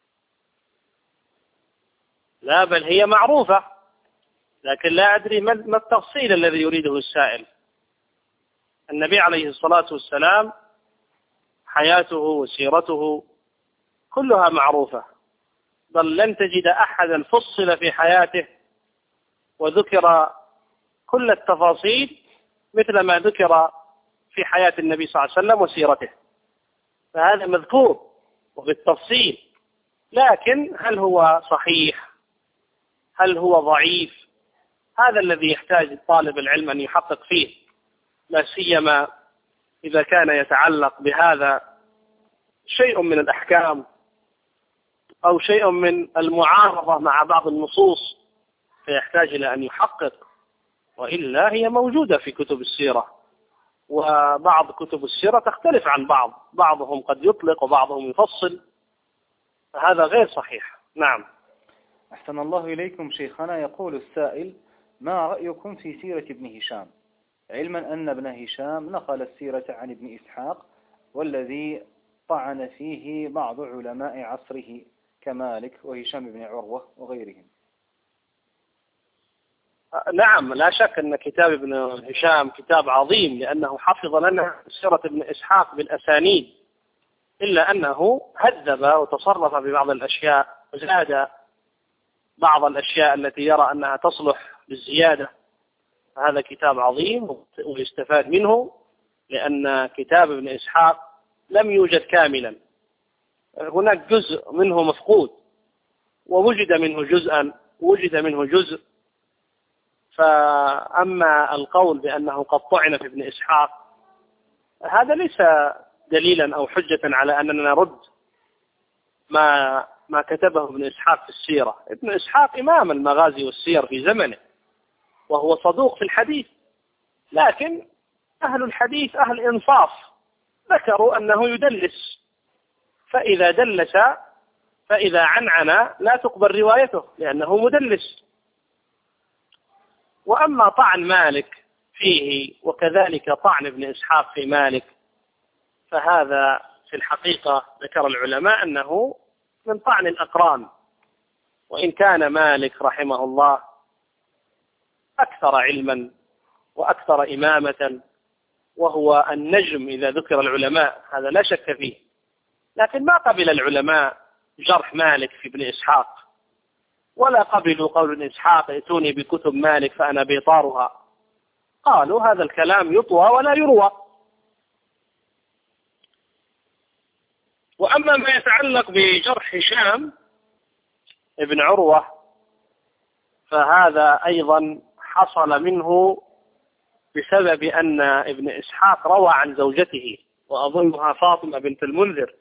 لا، بل هي معروفة، لكن لا أدري ما التفصيل الذي يريده السائل. النبي عليه الصلاة والسلام حياته وسيرته كلها معروفة، بل لن تجد أحدا فصل في حياته وذكر كل التفاصيل مثل ما ذكر في حياة النبي صلى الله عليه وسلم وسيرته، فهذا مذكور وبالتفصيل. لكن هل هو صحيح؟ هل هو ضعيف؟ هذا الذي يحتاج طالب العلم أن يحقق فيه، لا سيما إذا كان يتعلق بهذا شيء من الأحكام أو شيء من المعارضة مع بعض النصوص فيحتاج إلى أن يحقق، وإلا هي موجودة في كتب السيرة، وبعض كتب السيرة تختلف عن بعض، بعضهم قد يطلق وبعضهم يفصل، فهذا غير صحيح. نعم. أحسن الله إليكم شيخنا. يقول السائل: ما رأيكم في سيرة ابن هشام، علما أن ابن هشام نقل السيرة عن ابن إسحاق، والذي طعن فيه بعض علماء عصره كمالك وهشام بن عروة وغيرهم؟ نعم، لا شك أن كتاب ابن هشام كتاب عظيم، لأنه حفظ لنا سيرة ابن إسحاق بالأسانيد، إلا أنه هذب وتصرف ببعض الأشياء وزاد بعض الأشياء التي يرى أنها تصلح للزيادة. هذا كتاب عظيم ويستفاد منه، لأن كتاب ابن إسحاق لم يوجد كاملا، هناك جزء منه مفقود، ووجد منه جزءا وجد منه جزء. فأما القول بأنه قد طعن في ابن إسحاق هذا ليس دليلا أو حجة على أننا نرد ما ما كتبه ابن إسحاق في السيرة. ابن إسحاق إمام المغازي والسير في زمنه، وهو صدوق في الحديث، لكن أهل الحديث أهل إنصاف ذكروا أنه يدلس، فإذا دلس فإذا عنعن لا تقبل روايته لأنه مدلس. وأما طعن مالك فيه وكذلك طعن ابن إسحاق في مالك، فهذا في الحقيقة ذكر العلماء أنه من طعن الأقران، وإن كان مالك رحمه الله أكثر علما وأكثر إمامة، وهو النجم إذا ذكر العلماء، هذا لا شك فيه، لكن ما قبل العلماء جرح مالك في ابن إسحاق، ولا قبلوا قول ابن إسحاق ائتوني بكتب مالك فأنا بيطارها، قالوا هذا الكلام يطوى ولا يروى. وأما ما يتعلق بجرح هشام ابن عروة فهذا أيضا حصل منه بسبب أن ابن إسحاق روى عن زوجته، وأظنها فاطمة بنت المنذر،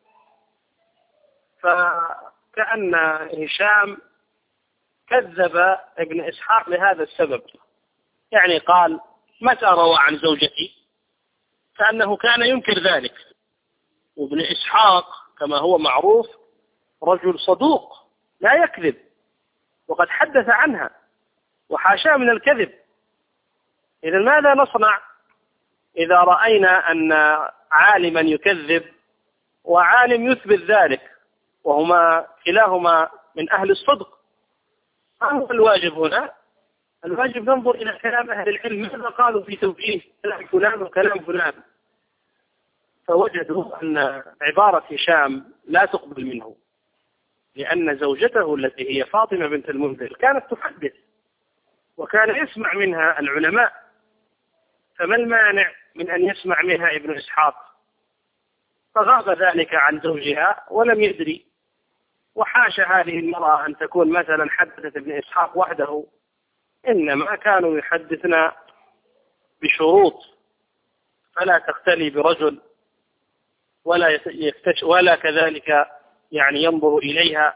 فكأن هشام كذب ابن إسحاق لهذا السبب، يعني قال متى روى عن زوجتي، فأنه كان ينكر ذلك. وابن إسحاق كما هو معروف رجل صدوق لا يكذب، وقد حدث عنها وحاشاه من الكذب. إذا ماذا نصنع إذا رأينا أن عالما يكذب وعالم يثبت ذلك، وهما كلاهما من أهل الصدق؟ ما هو الواجب هنا؟ الواجب ننظر إلى كلام أهل العلم، ماذا قالوا في توجيه كلام فلان وكلام فلان، فوجدوا أن عبارة هشام لا تقبل منه، لأن زوجته التي هي فاطمة بنت المنذر كانت تحدث وكان يسمع منها العلماء، فما المانع من أن يسمع منها ابن إسحاق؟ فغاب ذلك عن زوجها ولم يدري، وحاش هذه المرأة أن تكون مثلا حدثت ابن إسحاق وحده، إنما كانوا يحدثنا بشروط، فلا تختلي برجل ولا يفتش ولا كذلك يعني ينظر إليها.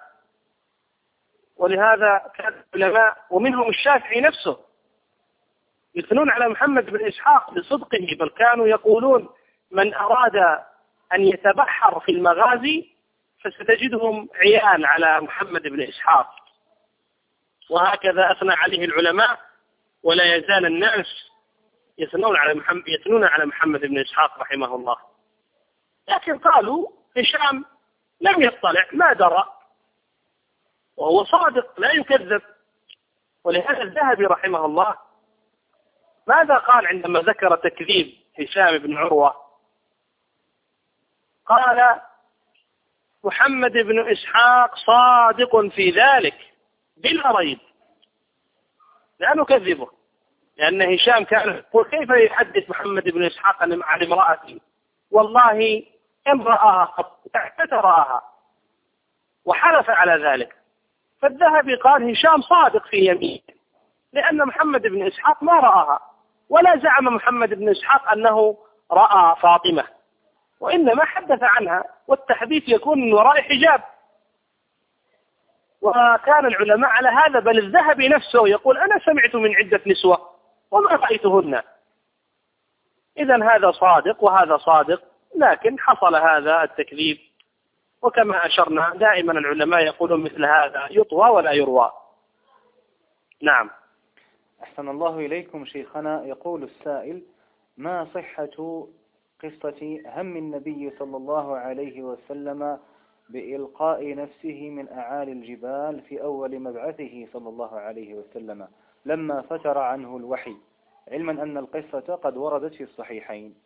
ولهذا كان العلماء ومنهم الشافعي نفسه يثنون على محمد بن إسحاق بصدقه، بل كانوا يقولون من أراد أن يتبحر في المغازي فستجدهم عيان على محمد بن إسحاق. وهكذا أثنى عليه العلماء، ولا يزال الناس يثنون على محمد يثنون على محمد بن إسحاق رحمه الله. لكن قالوا هشام لم يطلع، ما درى، وهو صادق لا يكذب. ولهذا الذهبي رحمه الله ماذا قال عندما ذكر تكذيب هشام بن عروة؟ قال محمد بن إسحاق صادق في ذلك بلا ريب، لا نكذبه، لأن هشام كان يقول كيف يحدث محمد بن إسحاق عن امرأته، والله إن رآها قد رآها، وحلف على ذلك. فالذهبي قال هشام صادق في يمينه، لأن محمد بن إسحاق ما رآها، ولا زعم محمد بن إسحاق أنه رأى فاطمة، وإنما حدث عنها، والتحديث يكون من وراء حجاب. وكان العلماء على هذا، بل الذهبي نفسه يقول أنا سمعت من عدة نسوة وما رأيتهن. إذن هذا صادق وهذا صادق، لكن حصل هذا التكذيب. وكما أشرنا دائما العلماء يقولون مثل هذا يطوى ولا يروى. نعم. أحسن الله إليكم شيخنا. يقول السائل: ما صحة قصة هم النبي صلى الله عليه وسلم بإلقاء نفسه من أعالي الجبال في أول مبعثه صلى الله عليه وسلم لما فتر عنه الوحي، علما أن القصة قد وردت في الصحيحين؟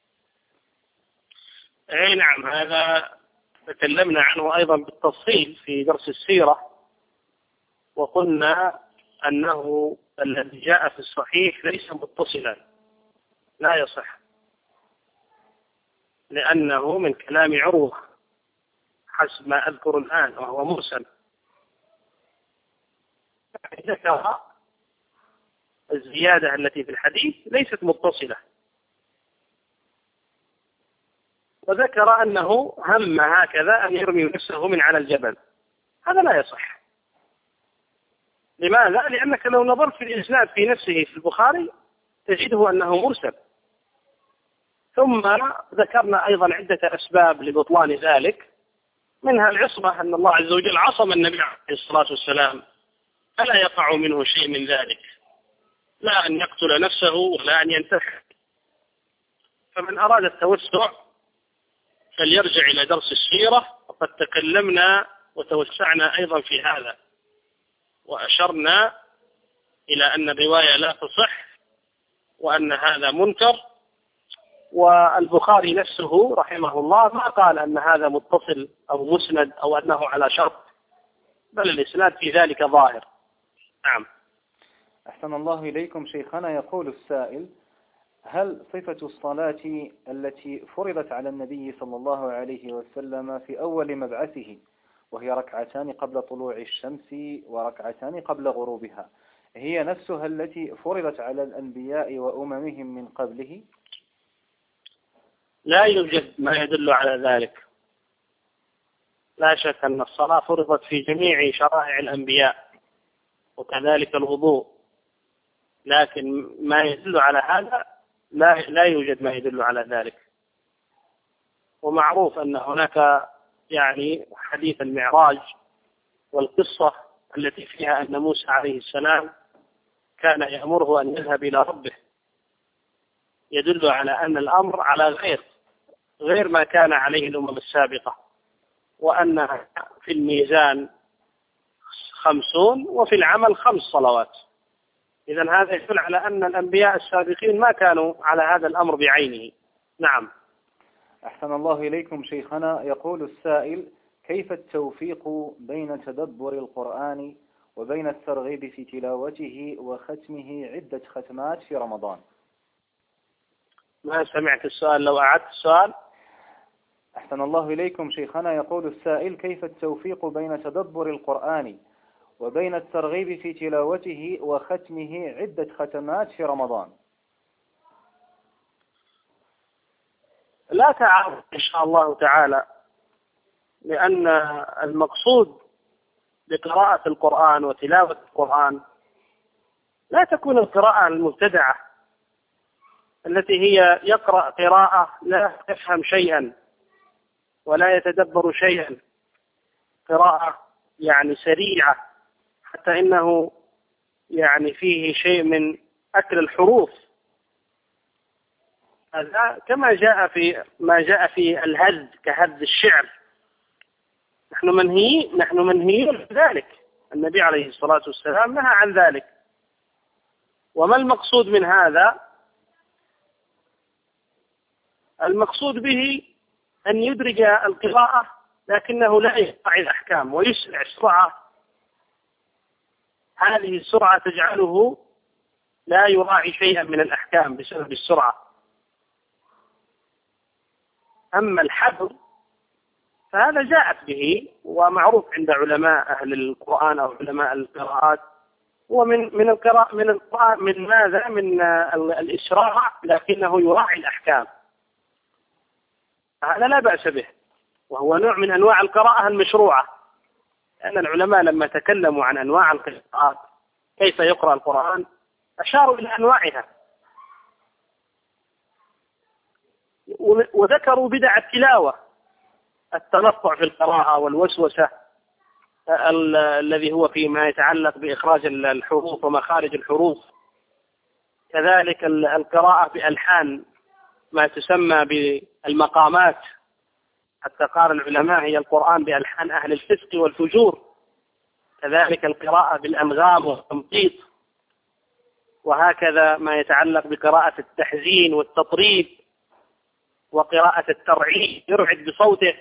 أي نعم، هذا تكلمنا عنه أيضا بالتفصيل في درس السيرة، وقلنا أنه الذي جاء في الصحيح ليس متصلا، لا يصح، لأنه من كلام عروة حسب ما أذكر الآن، وهو مرسل. ذكر الزيادة التي في الحديث ليست متصلة، وذكر أنه هم هكذا أن يرمي نفسه من على الجبل. هذا لا يصح. لماذا؟ لأنك لو نظرت في الإسناد في نفسه في البخاري تجده أنه مرسل. ثم ذكرنا أيضا عدة أسباب لبطلان ذلك، منها العصمة، أن الله عز وجل عصم النبي عليه الصلاة والسلام فلا يقع منه شيء من ذلك، لا أن يقتل نفسه ولا أن ينتحر. فمن أراد التوسع فليرجع إلى درس السيرة، وقد تكلمنا وتوسعنا أيضا في هذا، وأشرنا إلى أن الرواية لا تصح وأن هذا منكر. والبخاري نفسه رحمه الله ما قال أن هذا متصل أو مسند أو أنه على شرط، بل الإسناد في ذلك ظاهر. نعم. أحسن الله إليكم شيخنا. يقول السائل: هل صفة الصلاة التي فرضت على النبي صلى الله عليه وسلم في أول مبعثه، وهي ركعتان قبل طلوع الشمس وركعتان قبل غروبها، هي نفسها التي فرضت على الأنبياء وأممهم من قبله؟ لا يوجد ما يدل على ذلك. لا شك أن الصلاة فرضت في جميع شرائع الأنبياء، وكذلك الوضوء، لكن ما يدل على هذا لا لا يوجد ما يدل على ذلك. ومعروف أن هناك يعني حديث المعراج والقصة التي فيها أن موسى عليه السلام كان يأمره أن يذهب إلى ربه، يدل على أن الأمر على غير غير ما كان عليه الأمم السابقة، وأن في الميزان خمسون وفي العمل خمس صلوات. إذن هذا يدل على أن الأنبياء السابقين ما كانوا على هذا الأمر بعينه. نعم. أحسن الله إليكم شيخنا. يقول السائل: كيف التوفيق بين تدبر القرآن وبين الترغيب في تلاوته وختمه عدة ختمات في رمضان؟ ما سمعت السؤال، لو أعدت السؤال. أحسن الله إليكم شيخنا. يقول السائل: كيف التوفيق بين تدبر القرآن وبين الترغيب في تلاوته وختمه عدة ختمات في رمضان؟ لا تعارض إن شاء الله تعالى، لأن المقصود بقراءة القرآن وتلاوة القرآن لا تكون القراءة المبتدعة التي هي يقرأ قراءة لا يفهم شيئا ولا يتدبر شيئا، قراءة يعني سريعة حتى إنه يعني فيه شيء من أكل الحروف. هذا كما جاء في ما جاء في الهذ كهذ الشعر. نحن منهي نحن منهيون عن ذلك. النبي عليه الصلاة والسلام نهى عن ذلك. وما المقصود من هذا؟ المقصود به أن يدرج القراءة لكنه لا يقطع الأحكام ويسرع السرعة. هذه السرعة تجعله لا يراعي شيئا من الأحكام بسبب السرعة. أما الحذر فهذا جاءت به ومعروف عند علماء أهل القرآن أو علماء القراءات، ومن من القراءة من القراءة من ماذا؟ من الإسراع، لكنه يراعي الأحكام. هذا لا بأس به، وهو نوع من أنواع القراءة المشروعة أن العلماء لما تكلموا عن أنواع القراءات كيف يقرأ القرآن أشاروا إلى أنواعها، وذكروا بدع التلاوة، التنطع في القراءة والوسوسة الذي هو فيما يتعلق بإخراج الحروف ومخارج الحروف، كذلك القراءة بألحان ما تسمى بالمقامات، حتى قال العلماء هي القرآن بألحان أهل الفسق والفجور، كذلك القراءة بالأنغام والتمطيط، وهكذا ما يتعلق بقراءة التحزين والتطريب وقراءة الترعيد يرعد بصوته.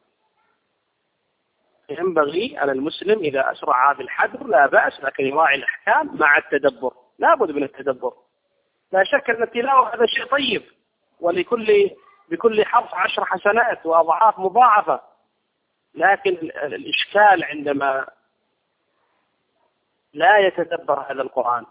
ينبغي على المسلم إذا أسرع بالحذر لا بأس، لكن يراعي الأحكام مع التدبر، لا بد من التدبر. لا شك أن التلاوة هذا شيء طيب، ولكل بكل حرف عشر حسنات وأضعاف مضاعفة، لكن الإشكال عندما لا يتدبر هذا القرآن،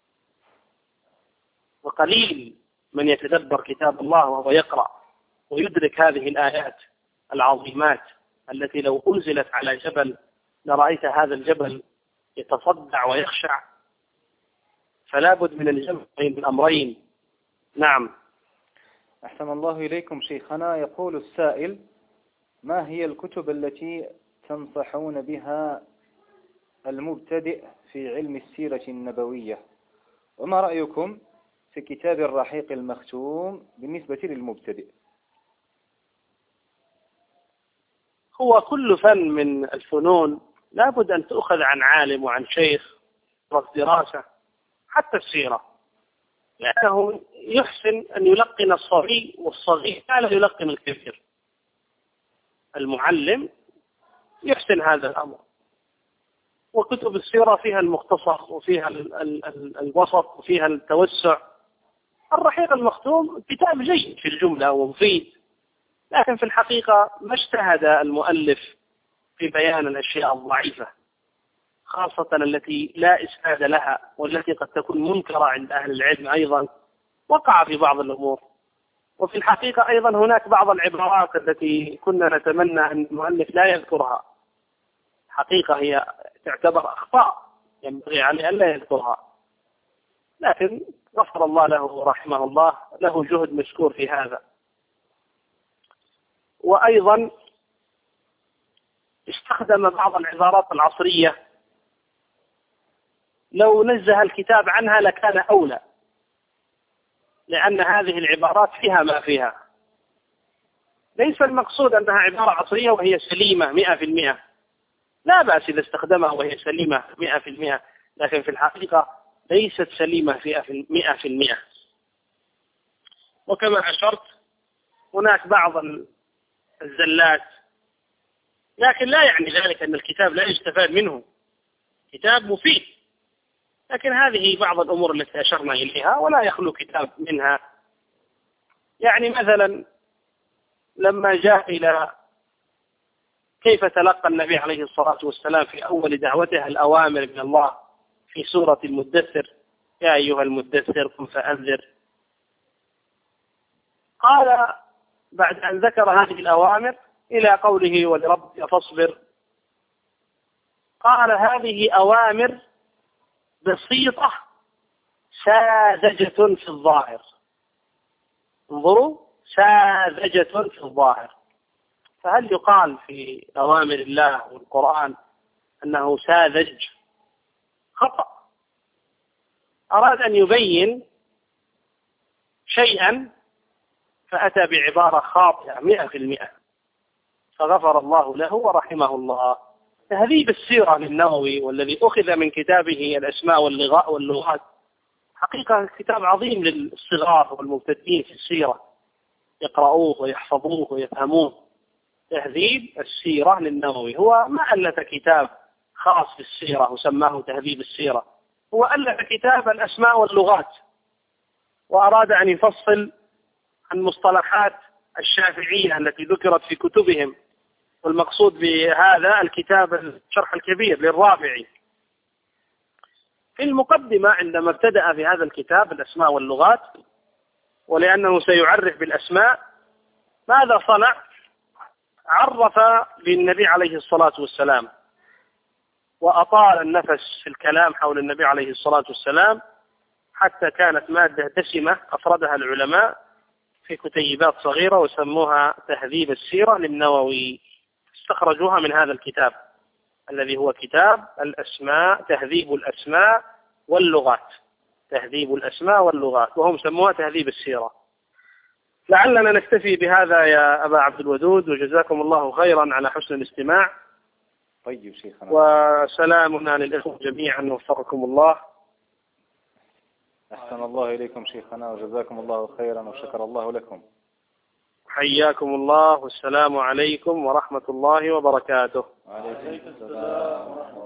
وقليل من يتدبر كتاب الله وهو يقرأ ويدرك هذه الآيات العظيمات التي لو أنزلت على جبل لرأيت هذا الجبل يتصدع ويخشع. فلا بد من الجمع بين الأمرين. نعم. أحسن الله إليكم شيخنا. يقول السائل: ما هي الكتب التي تنصحون بها المبتدئ في علم السيرة النبوية؟ وما رأيكم في كتاب الرحيق المختوم بالنسبة للمبتدئ؟ هو كل فن من الفنون لا بد أن تأخذ عن عالم وعن شيخ والدراسة، حتى السيرة، لأنه يحسن أن يلقن الصبي والصغير لا يلقن الكبير. المعلم يحسن هذا الأمر. وكتب السيرة فيها المختصر وفيها ال ال ال الوسط وفيها التوسع. الرحيق المختوم كتاب جيد في الجملة ومفيد، لكن في الحقيقة ما اجتهد المؤلف في بيان الأشياء الضعيفة، خاصة التي لا إسناد لها والتي قد تكون منكرة عند أهل العلم. أيضا وقع في بعض الأمور. وفي الحقيقة أيضا هناك بعض العبارات التي كنا نتمنى أن المؤلف لا يذكرها، حقيقة هي تعتبر أخطاء ينبغي عليه أن لا يذكرها، لكن غفر الله له رحمه الله، له جهد مشكور في هذا. وأيضا استخدم بعض العبارات العصرية لو نزه الكتاب عنها لكان أولى، لأن هذه العبارات فيها ما فيها. ليس المقصود أنها عبارة عصرية وهي سليمة مئة في المئة، لا بأس إذا استخدمها وهي سليمة مئة في المئة، لكن في الحقيقة ليست سليمة مئة في المئة. وكما أشرت هناك بعض الزلات، لكن لا يعني ذلك أن الكتاب لا يستفاد منه، كتاب مفيد، لكن هذه بعض الأمور التي أشرنا إليها ولا يخلو كتاب منها. يعني مثلا لما جاء إلى كيف تلقى النبي عليه الصلاة والسلام في أول دعوته الأوامر من الله في سورة المدثر: يا أيها المدثر قم فأنذر. قال بعد أن ذكر هذه الأوامر إلى قوله ولربك فاصبر، قال هذه أوامر بسيطة ساذجة في الظاهر. انظروا، ساذجة في الظاهر. فهل يقال في أوامر الله والقرآن أنه ساذج؟ خطأ. أراد أن يبين شيئا فأتى بعبارة خاطئة مئة في المئة، فغفر الله له ورحمه الله. تهذيب السيرة للنووي والذي أخذ من كتابه الأسماء واللغات حقيقة كتاب عظيم للصغار والمبتدئين في السيرة، يقرؤوه ويحفظوه ويفهموه. تهذيب السيرة للنووي، هو ما ألف كتاب خاص بالسيرة وسماه تهذيب السيرة، هو ألف كتاب الأسماء واللغات، وأراد أن يفصل عن مصطلحات الشافعية التي ذكرت في كتبهم. والمقصود بهذا الكتاب الشرح الكبير للرافعي. في المقدمة عندما ابتدأ في هذا الكتاب الأسماء واللغات، ولأنه سيعرف بالأسماء، ماذا صنع؟ عرف بالنبي عليه الصلاة والسلام وأطال النفس في الكلام حول النبي عليه الصلاة والسلام، حتى كانت مادة دسمة أفردها العلماء في كتيبات صغيرة وسموها تهذيب السيرة للنووي، استخرجوها من هذا الكتاب الذي هو كتاب الأسماء، تهذيب الأسماء واللغات، تهذيب الأسماء واللغات، وهم سموها تهذيب السيرة. لعلنا نكتفي بهذا يا أبا عبد الودود، وجزاكم الله خيرا على حسن الاستماع. طيب شيخنا. وسلامنا للإخوة جميعا وفقكم الله. أحسن الله إليكم شيخنا وجزاكم الله خيرا وشكر الله لكم. حياكم الله والسلام عليكم ورحمة الله وبركاته. وعليكم السلام ورحمة الله.